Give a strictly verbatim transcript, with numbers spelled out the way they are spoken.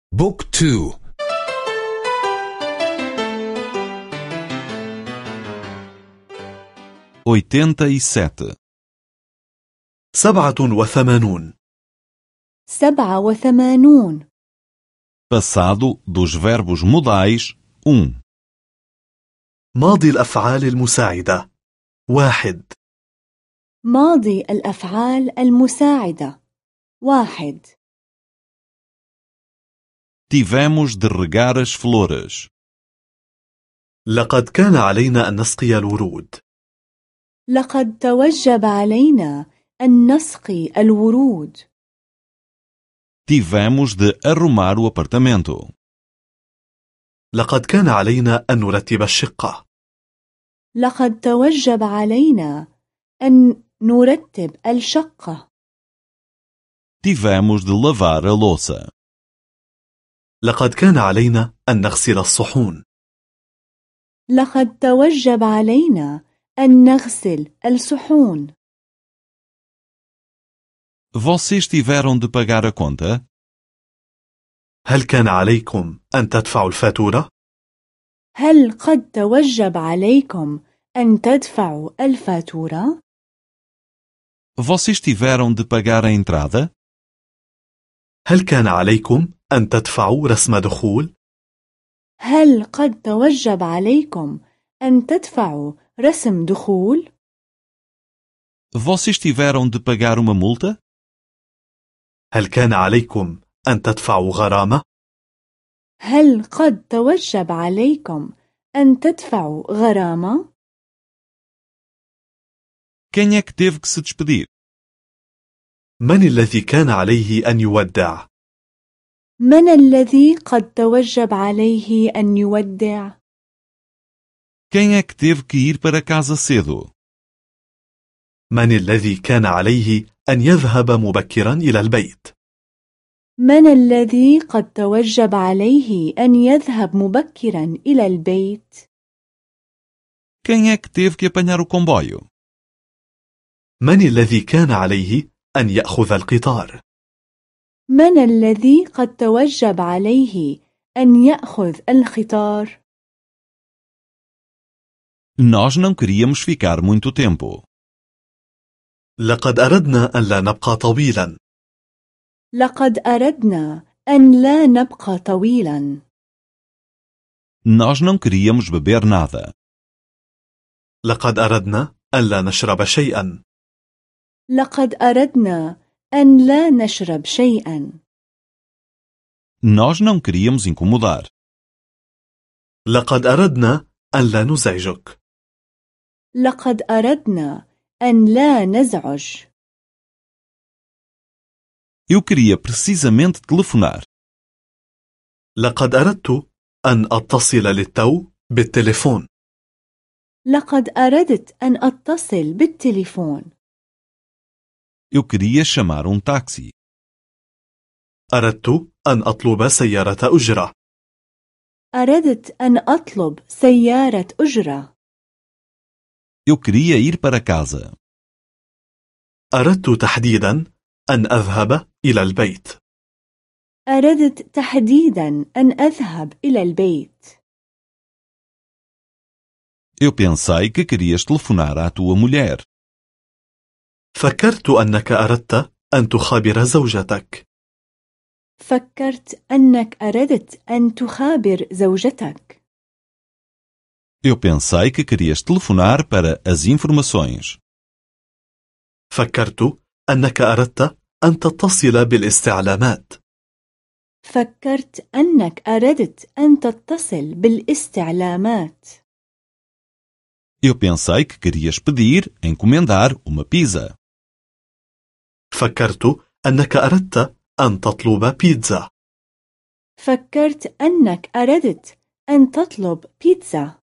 بوك تو. oitenta e sete. سبعة وثمانون. سبعة وثمانون. Passado dos verbos modais um. ماضي الأفعال المساعدة واحد. ماضي الأفعال المساعدة واحد. Tivemos de regar as flores. لقد كان علينا أن نسقي الورود. لقد توجب علينا أن نسقي الورود. Tivemos de arrumar o apartamento. لقد كان علينا أن نرتب الشقة. لقد توجب علينا أن نرتب الشقة. Tivemos de lavar a louça. لقد كان علينا أن نغسل الصحون. لقد توجب علينا أن نغسل الصحون. Vocês tiveram de pagar a conta? هل كان عليكم أن تدفعوا الفاتورة؟ هل قد توجب عليكم أن تدفعوا الفاتورة؟ Vocês tiveram de pagar a entrada? هل كان عليكم أن تدفعوا رسم دخول؟ هل قد توجب عليكم أن تدفعوا رسم دخول؟ Vocês tiveram de pagar uma multa? هل كان عليكم أن تدفعوا غرامة؟ هل قد توجب عليكم أن تدفعوا غرامة؟ Quem é que teve que se despedir? من الذي كان عليه أن يودع؟ من الذي قد توجب عليه أن يودع؟ Quem é que teve que ir para casa cedo? من الذي كان عليه أن يذهب مبكرا إلى البيت؟ من الذي قد توجب عليه أن يذهب مبكرا إلى البيت؟ Quem é que teve que apanhar o comboio? من الذي كان عليه أن يأخذ القطار؟ من الذي قد توجب عليه أن يأخذ القطار؟ Nós não queríamos ficar muito tempo. لقد أردنا أن لا نبقى طويلا. لقد أردنا أن لا نبقى طويلا. Nós não queríamos beber nada. لقد أردنا أن لا نشرب شيئا. لقد أردنا أن لا نشرب شيئا. Nós não queríamos incomodar. لقد أردنا أن لا نزعجك. لقد أردنا أن لا نزعج. Eu queria precisamente telefonar. لقد أردت أن أتصل للتو بالتليفون. لقد أردت أن أتصل بالتليفون. Eu queria chamar um táxi. أردت أن أطلب سيارة أجرة. أردت أن أطلب سيارة أجرة. Eu queria ir para casa. أردت تحديدا أن أذهب إلى البيت. أردت تحديدا أن أذهب إلى البيت. Eu pensei que querias telefonar à tua mulher. فكرت أنك أردت أن تخابر زوجتك. فكرت أنك أردت أن تخابر زوجتك. Eu pensei que querias telefonar para as informações. فكرت أنك أردت أن تتصل بالاستعلامات. فكرت أنك أردت أن تتصل بالاستعلامات. Eu pensei que querias pedir, encomendar uma pizza. فكرت أنك أردت أن تطلب بيتزا. فكرت أنك أردت أن تطلب بيتزا.